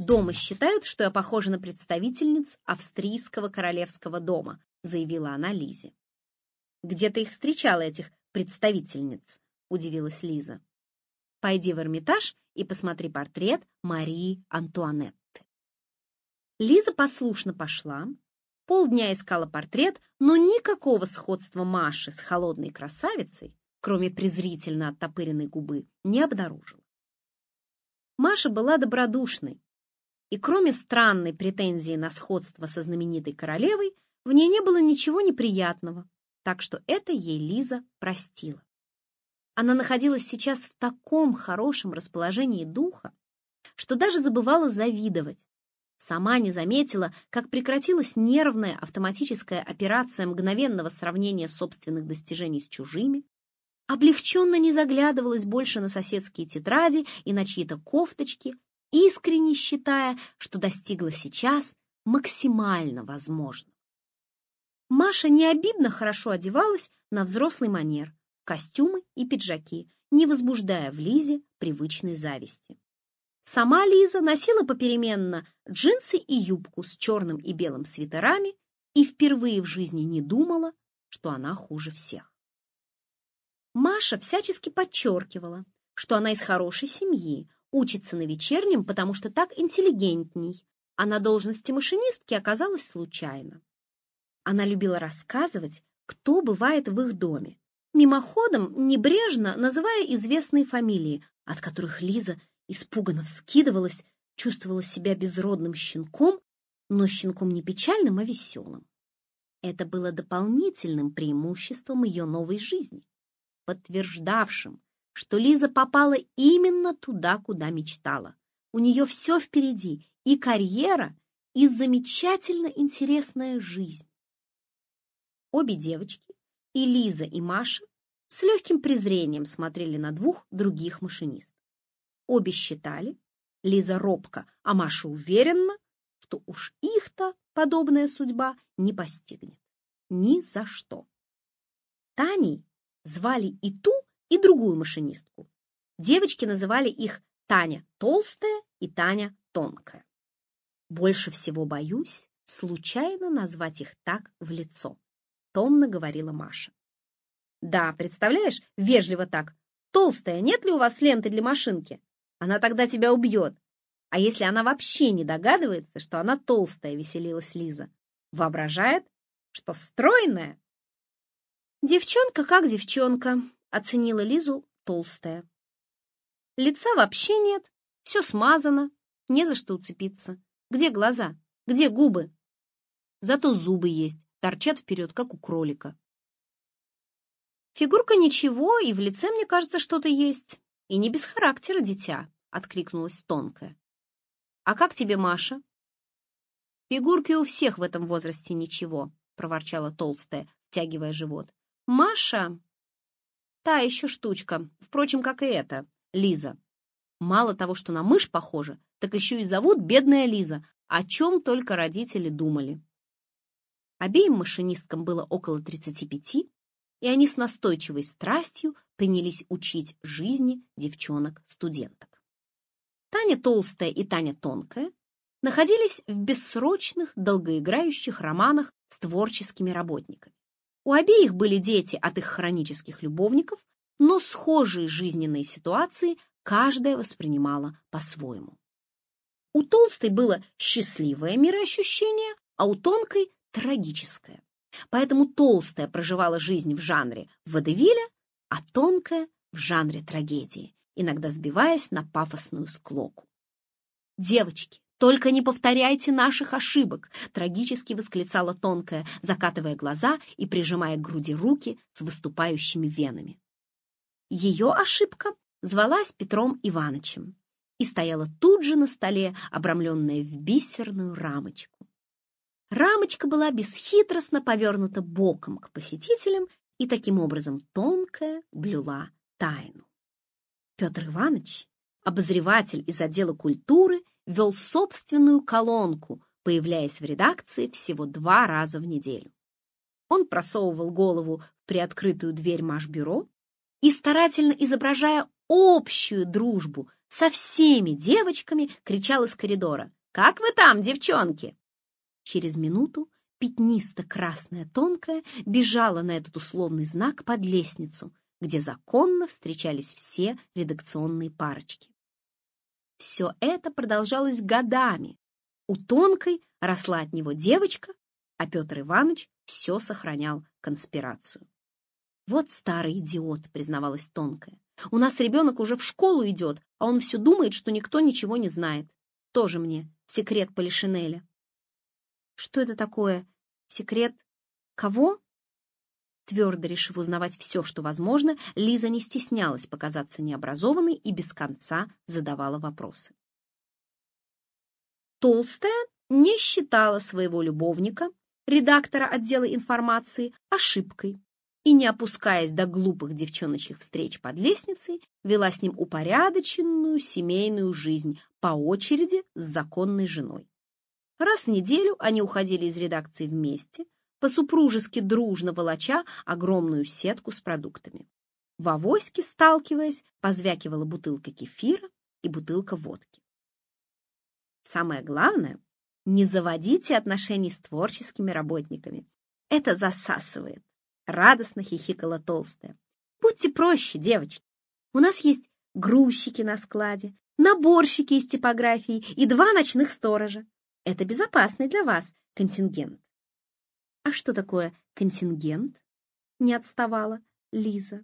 Дома считают, что я похожа на представительниц австрийского королевского дома, заявила она Лизе. Где ты их встречала, этих представительниц? Удивилась Лиза. Пойди в Эрмитаж и посмотри портрет Марии Антуанетты. Лиза послушно пошла, полдня искала портрет, но никакого сходства Маши с холодной красавицей, кроме презрительно оттопыренной губы, не обнаружила. Маша была добродушной, и кроме странной претензии на сходство со знаменитой королевой, в ней не было ничего неприятного, так что это ей Лиза простила. Она находилась сейчас в таком хорошем расположении духа, что даже забывала завидовать. Сама не заметила, как прекратилась нервная автоматическая операция мгновенного сравнения собственных достижений с чужими, облегченно не заглядывалась больше на соседские тетради и на чьи-то кофточки, искренне считая, что достигла сейчас максимально возможного. Маша не обидно хорошо одевалась на взрослый манер, костюмы и пиджаки, не возбуждая в Лизе привычной зависти. Сама Лиза носила попеременно джинсы и юбку с черным и белым свитерами и впервые в жизни не думала, что она хуже всех. Маша всячески подчеркивала, что она из хорошей семьи, учится на вечернем, потому что так интеллигентней, а на должности машинистки оказалась случайно. Она любила рассказывать, кто бывает в их доме, мимоходом небрежно называя известные фамилии, от которых Лиза испуганно вскидывалась, чувствовала себя безродным щенком, но щенком не печальным, а веселым. Это было дополнительным преимуществом ее новой жизни, подтверждавшим, что Лиза попала именно туда, куда мечтала. У нее все впереди, и карьера, и замечательно интересная жизнь. Обе девочки, и Лиза, и Маша, с легким презрением смотрели на двух других машинистов. Обе считали, Лиза робко, а Маша уверенно, что уж их-то подобная судьба не постигнет. Ни за что. Таней звали и ту, и другую машинистку. Девочки называли их Таня толстая и Таня тонкая. Больше всего боюсь случайно назвать их так в лицо, томно говорила Маша. Да, представляешь, вежливо так. Толстая, нет ли у вас ленты для машинки? Она тогда тебя убьет. А если она вообще не догадывается, что она толстая, веселилась Лиза. Воображает, что стройная. Девчонка как девчонка, оценила Лизу толстая. Лица вообще нет, все смазано, не за что уцепиться. Где глаза? Где губы? Зато зубы есть, торчат вперед, как у кролика. Фигурка ничего, и в лице, мне кажется, что-то есть. И не без характера, дитя, откликнулась тонкая. А как тебе Маша? Фигурки у всех в этом возрасте ничего, проворчала толстая, втягивая живот. Маша, та еще штучка, впрочем, как и эта, Лиза. Мало того, что на мышь похожа, так еще и зовут бедная Лиза, о чем только родители думали. Обеим машинисткам было около 35, и они с настойчивой страстью принялись учить жизни девчонок-студенток. Таня толстая и Таня тонкая находились в бессрочных, долгоиграющих романах с творческими работниками. У обеих были дети от их хронических любовников, но схожие жизненные ситуации каждая воспринимала по-своему. У толстой было счастливое мироощущение, а у тонкой – трагическое. Поэтому толстая проживала жизнь в жанре водевиля, а тонкая – в жанре трагедии, иногда сбиваясь на пафосную склоку. «Девочки, только не повторяйте наших ошибок!» – трагически восклицала тонкая, закатывая глаза и прижимая к груди руки с выступающими венами. Ее ошибка звалась Петром Иванычем и стояла тут же на столе, обрамленная в бисерную рамочку. Рамочка была бесхитростно повернута боком к посетителям, и таким образом тонкая блюла тайну. Петр Иванович, обозреватель из отдела культуры, вел собственную колонку, появляясь в редакции всего 2 раза в неделю. Он просовывал голову в приоткрытую дверь Машбюро и, старательно изображая общую дружбу со всеми девочками, кричал из коридора: Как вы там, девчонки?» Через минуту пятнисто-красная тонкая бежала на этот условный знак под лестницу, где законно встречались все редакционные парочки. Все это продолжалось годами. У тонкой росла от него девочка, а Петр Иванович все сохранял конспирацию. «Вот старый идиот», — признавалась тонкая. «У нас ребенок уже в школу идет, а он все думает, что никто ничего не знает. Тоже мне секрет Полишинеля». «Что это такое? Секрет кого?» Твердо решив узнавать все, что возможно, Лиза не стеснялась показаться необразованной и без конца задавала вопросы. Толстая не считала своего любовника, редактора отдела информации, ошибкой и, не опускаясь до глупых девчоночьих встреч под лестницей, вела с ним упорядоченную семейную жизнь по очереди с законной женой. Раз в неделю они уходили из редакции вместе, по-супружески дружно волоча огромную сетку с продуктами. В авоське, сталкиваясь, позвякивала бутылка кефира и бутылка водки. Самое главное, не заводите отношений с творческими работниками. Это засасывает, радостно хихикала толстая. Будьте проще, девочки. У нас есть грузчики на складе, наборщики из типографии и 2 ночных сторожа. Это безопасный для вас контингент. А что такое контингент? Не отставала Лиза.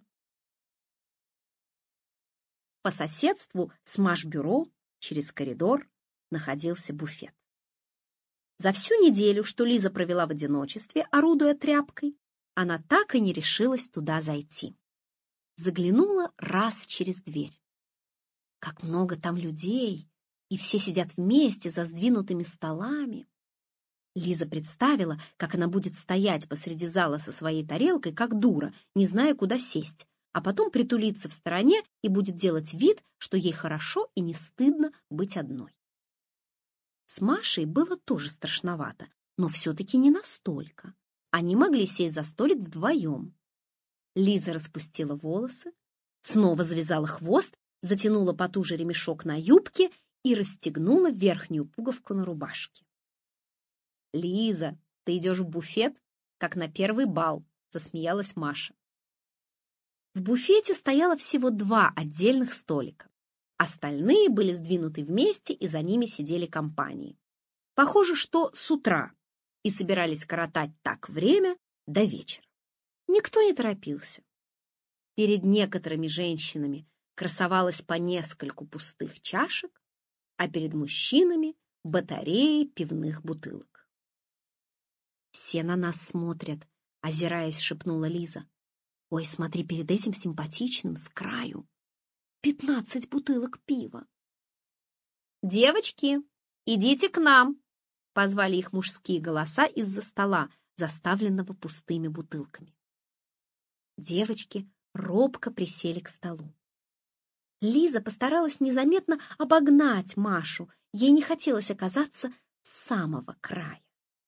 По соседству с Машбюро через коридор находился буфет. За всю неделю, что Лиза провела в одиночестве, орудуя тряпкой, она так и не решилась туда зайти. Заглянула раз через дверь. Как много там людей, и все сидят вместе за сдвинутыми столами. Лиза представила, как она будет стоять посреди зала со своей тарелкой, как дура, не зная, куда сесть, а потом притулиться в стороне и будет делать вид, что ей хорошо и не стыдно быть одной. С Машей было тоже страшновато, но все-таки не настолько. Они могли сесть за столик вдвоем. Лиза распустила волосы, снова завязала хвост, затянула потуже ремешок на юбке и расстегнула верхнюю пуговку на рубашке. «Лиза, ты идешь в буфет, как на первый бал», — засмеялась Маша. В буфете стояло всего 2 отдельных столика. Остальные были сдвинуты вместе, и за ними сидели компании. Похоже, что с утра, и собирались коротать так время до вечера. Никто не торопился. Перед некоторыми женщинами красовалось по нескольку пустых чашек, а перед мужчинами — батареи пивных бутылок. «Все на нас смотрят», — озираясь, шепнула Лиза. «Ой, смотри, перед этим симпатичным, с краю. 15 бутылок пива». «Девочки, идите к нам», — позвали их мужские голоса из-за стола, заставленного пустыми бутылками. Девочки робко присели к столу. Лиза постаралась незаметно обогнать Машу, ей не хотелось оказаться с самого края.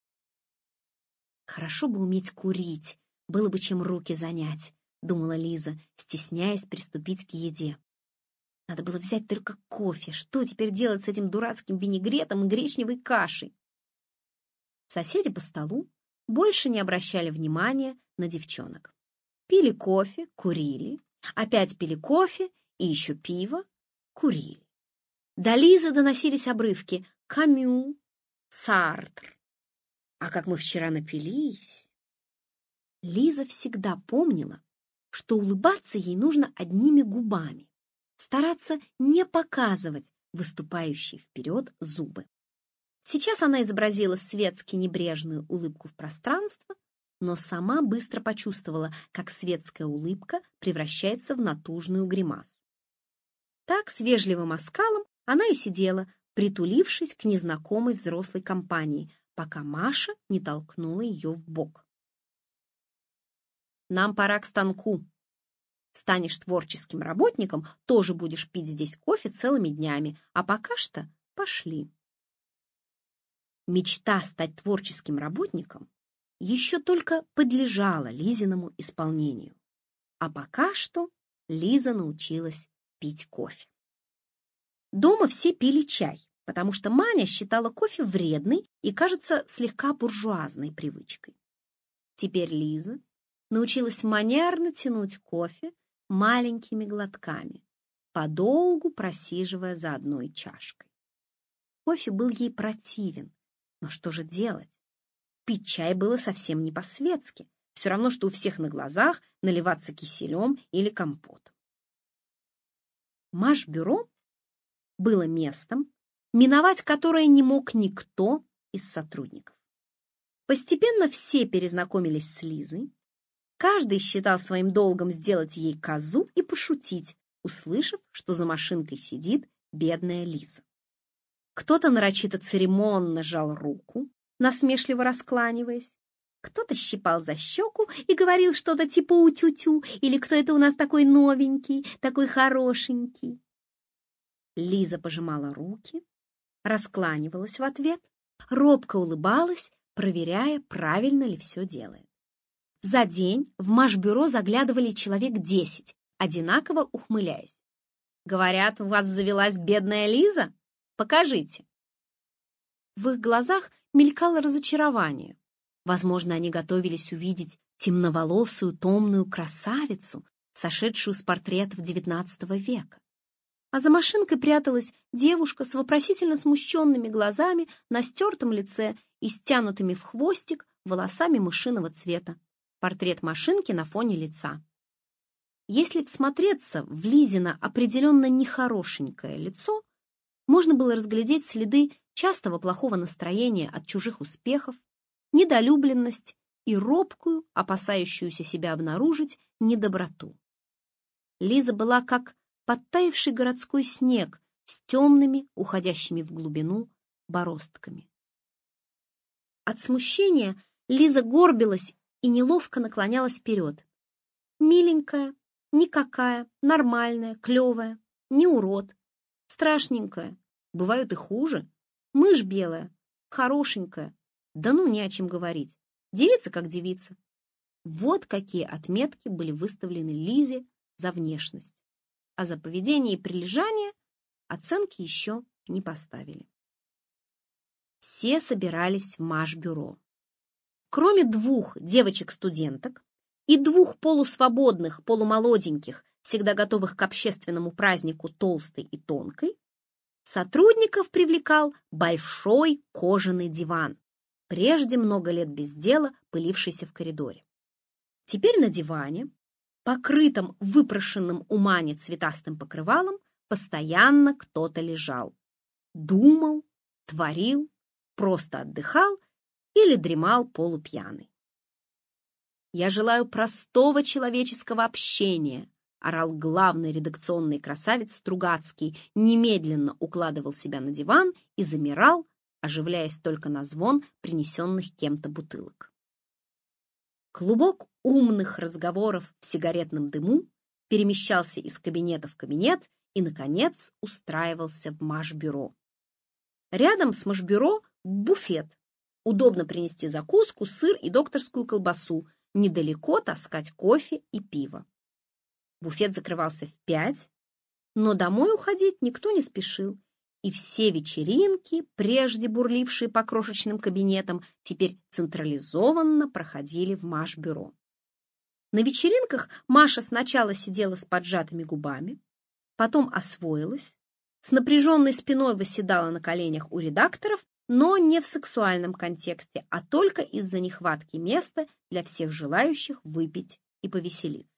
«Хорошо бы уметь курить, было бы чем руки занять», — думала Лиза, стесняясь приступить к еде. «Надо было взять только кофе. Что теперь делать с этим дурацким винегретом и гречневой кашей?» Соседи по столу больше не обращали внимания на девчонок. Пили кофе, курили, опять пили кофе и еще пиво, курили. До Лизы доносились обрывки Камю, Сартр. А как мы вчера напились! Лиза всегда помнила, что улыбаться ей нужно одними губами, стараться не показывать выступающие вперед зубы. Сейчас она изобразила светски небрежную улыбку в пространство, но сама быстро почувствовала, как светская улыбка превращается в натужную гримасу. Так, с вежливым оскалом, она и сидела, притулившись к незнакомой взрослой компании, пока Маша не толкнула ее в бок. «Нам пора к станку. Станешь творческим работником, тоже будешь пить здесь кофе целыми днями, а пока что пошли». Мечта стать творческим работником еще только подлежала Лизиному исполнению, а пока что Лиза научилась пить кофе. Дома все пили чай, потому что Маня считала кофе вредной и, кажется, слегка буржуазной привычкой. Теперь Лиза научилась манерно тянуть кофе маленькими глотками, подолгу просиживая за одной чашкой. Кофе был ей противен, но что же делать? Пить чай было совсем не по-светски, все равно, что у всех на глазах наливаться киселем или компотом. Машбюро было местом, миновать которое не мог никто из сотрудников. Постепенно все перезнакомились с Лизой. Каждый считал своим долгом сделать ей козу и пошутить, услышав, что за машинкой сидит бедная Лиза. Кто-то нарочито церемонно жал руку, насмешливо раскланиваясь. Кто-то щипал за щеку и говорил что-то типа «утю-тю» или «кто это у нас такой новенький, такой хорошенький». Лиза пожимала руки, раскланивалась в ответ, робко улыбалась, проверяя, правильно ли все делает. За день в Машбюро заглядывали человек 10, одинаково ухмыляясь. «Говорят, у вас завелась бедная Лиза? Покажите». В их глазах мелькало разочарование. Возможно, они готовились увидеть темноволосую, томную красавицу, сошедшую с портретов XIX века. А за машинкой пряталась девушка с вопросительно смущенными глазами на стертом лице и стянутыми в хвостик волосами мышиного цвета. Портрет машинки на фоне лица. Если всмотреться в Лизино определенно нехорошенькое лицо, можно было разглядеть следы частого плохого настроения от чужих успехов, недолюбленность и робкую, опасающуюся себя обнаружить, недоброту. Лиза была как подтаявший городской снег с темными, уходящими в глубину, бороздками. От смущения Лиза горбилась и неловко наклонялась вперед. Миленькая, никакая, нормальная, клевая, не урод, страшненькая, бывают и хуже, мышь белая, хорошенькая, да ну не о чем говорить, девица как девица. Вот какие отметки были выставлены Лизе за внешность, а за поведение и прилежание оценки еще не поставили. Все собирались в Машбюро. Кроме 2 девочек-студенток и 2 полусвободных, полумолоденьких, всегда готовых к общественному празднику толстой и тонкой, сотрудников привлекал большой кожаный диван, прежде много лет без дела пылившийся в коридоре. Теперь на диване, покрытом выпрошенным у Мани цветастым покрывалом, постоянно кто-то лежал, думал, творил, просто отдыхал или дремал полупьяный. «Я желаю простого человеческого общения», орал главный редакционный красавец Стругацкий, немедленно укладывал себя на диван и замирал, оживляясь только на звон принесенных кем-то бутылок. Клубок умных разговоров в сигаретном дыму перемещался из кабинета в кабинет и, наконец, устраивался в Машбюро. Рядом с Машбюро буфет. Удобно принести закуску, сыр и докторскую колбасу, недалеко таскать кофе и пиво. Буфет закрывался в 5, но домой уходить никто не спешил, и все вечеринки, прежде бурлившие по крошечным кабинетам, теперь централизованно проходили в Машбюро. На вечеринках Маша сначала сидела с поджатыми губами, потом освоилась, с напряженной спиной восседала на коленях у редакторов, но не в сексуальном контексте, а только из-за нехватки места для всех желающих выпить и повеселиться.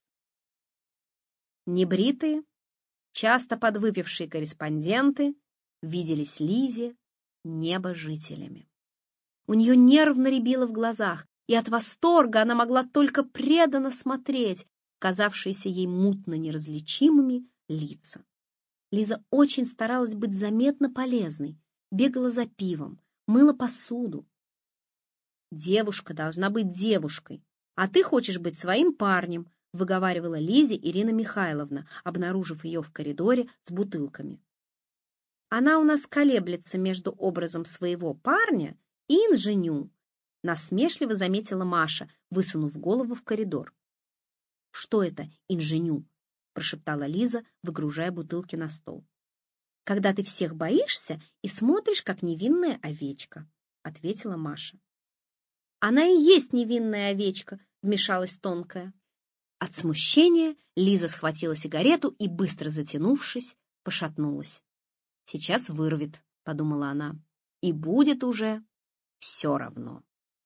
Небритые, часто подвыпившие корреспонденты виделись Лизе небожителями. У нее нервно рябило в глазах, и от восторга она могла только преданно смотреть казавшиеся ей мутно неразличимыми лица. Лиза очень старалась быть заметно полезной, бегала за пивом, мыла посуду. «Девушка должна быть девушкой, а ты хочешь быть своим парнем», выговаривала Лизе Ирина Михайловна, обнаружив ее в коридоре с бутылками. «Она у нас колеблется между образом своего парня и инженю», насмешливо заметила Маша, высунув голову в коридор. «Что это инженю?» прошептала Лиза, выгружая бутылки на стол. когда ты всех боишься и смотришь, как невинная овечка», — ответила Маша. «Она и есть невинная овечка», — вмешалась Тонкая. От смущения Лиза схватила сигарету и, быстро затянувшись, пошатнулась. «Сейчас вырвет», — подумала она, — «и будет уже все равно».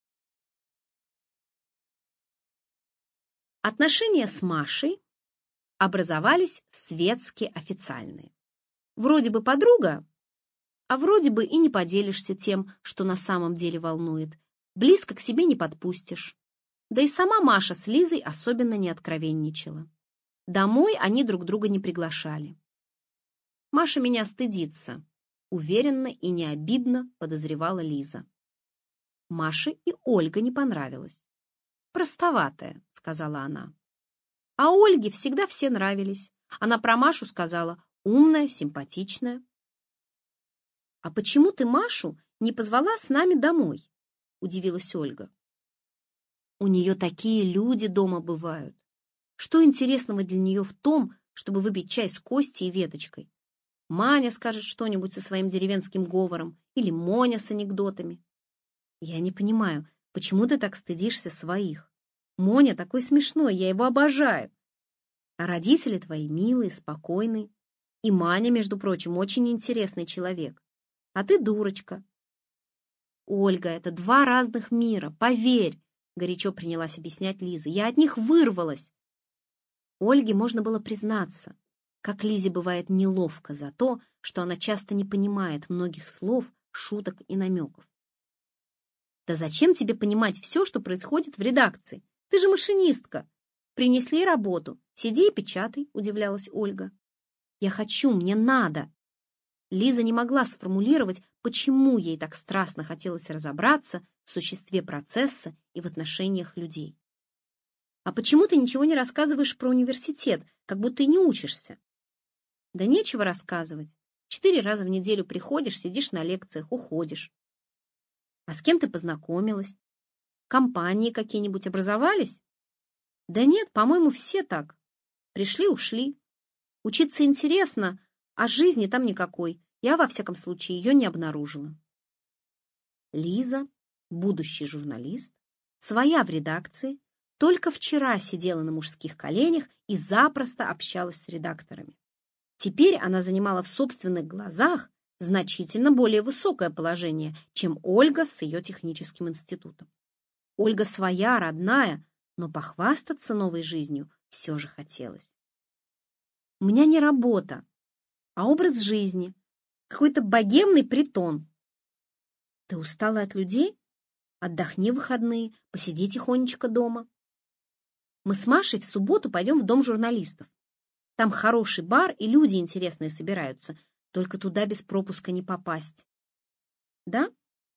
Отношения с Машей образовались светски официальные. Вроде бы подруга, а вроде бы и не поделишься тем, что на самом деле волнует. Близко к себе не подпустишь. Да и сама Маша с Лизой особенно не откровенничала. Домой они друг друга не приглашали. «Маша меня стыдится», — уверенно и не обидно подозревала Лиза. Маше и Ольга не понравилась. «Простоватая», — сказала она. А Ольге всегда все нравились. Она про Машу сказала: умная, симпатичная. «А почему ты Машу не позвала с нами домой?» — удивилась Ольга. «У нее такие люди дома бывают. Что интересного для нее в том, чтобы выпить чай с Костей и Веточкой? Маня скажет что-нибудь со своим деревенским говором или Моня с анекдотами. Я не понимаю, почему ты так стыдишься своих? Моня такой смешной, я его обожаю. А родители твои милые, спокойные. И Маня, между прочим, очень интересный человек. А ты дурочка». «Ольга, это два разных мира, поверь», — горячо принялась объяснять Лиза. «Я от них вырвалась». Ольге можно было признаться, как Лизе бывает неловко за то, что она часто не понимает многих слов, шуток и намеков. «Да зачем тебе понимать все, что происходит в редакции? Ты же машинистка. Принесли работу. Сиди и печатай», — удивлялась Ольга. «Я хочу, мне надо». Лиза не могла сформулировать, почему ей так страстно хотелось разобраться в существе процесса и в отношениях людей. «А почему ты ничего не рассказываешь про университет, как будто и не учишься?» «Да нечего рассказывать. 4 раза в неделю приходишь, сидишь на лекциях, уходишь». «А с кем ты познакомилась? Компании какие-нибудь образовались?» «Да нет, по-моему, все так. Пришли-ушли. Учиться интересно, а жизни там никакой. Я, во всяком случае, ее не обнаружила». Лиза, будущий журналист, своя в редакции, только вчера сидела на мужских коленях и запросто общалась с редакторами. Теперь она занимала в собственных глазах значительно более высокое положение, чем Ольга с ее техническим институтом. Ольга своя, родная, но похвастаться новой жизнью все же хотелось. «У меня не работа, а образ жизни, какой-то богемный притон». «Ты устала от людей? Отдохни в выходные, посиди тихонечко дома. Мы с Машей в субботу пойдем в дом журналистов. Там хороший бар и люди интересные собираются, только туда без пропуска не попасть». «Да?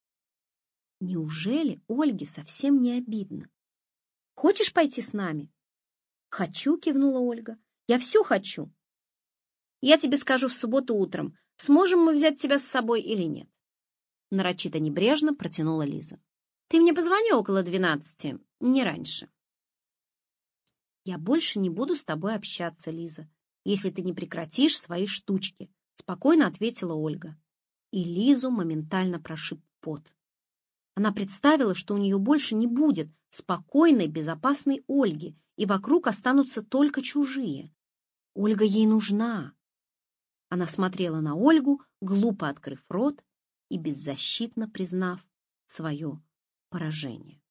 Неужели Ольге совсем не обидно? Хочешь пойти с нами?» «Хочу», — кивнула Ольга. «Я все хочу». «Я тебе скажу в субботу утром, сможем мы взять тебя с собой или нет». Нарочито небрежно протянула Лиза. «Ты мне позвони около 12, не раньше». «Я больше не буду с тобой общаться, Лиза, если ты не прекратишь свои штучки», — спокойно ответила Ольга. И Лизу моментально прошиб пот. Она представила, что у нее больше не будет спокойной, безопасной Ольги, и вокруг останутся только чужие. Ольга ей нужна. Она смотрела на Ольгу, глупо открыв рот и беззащитно признав свое поражение.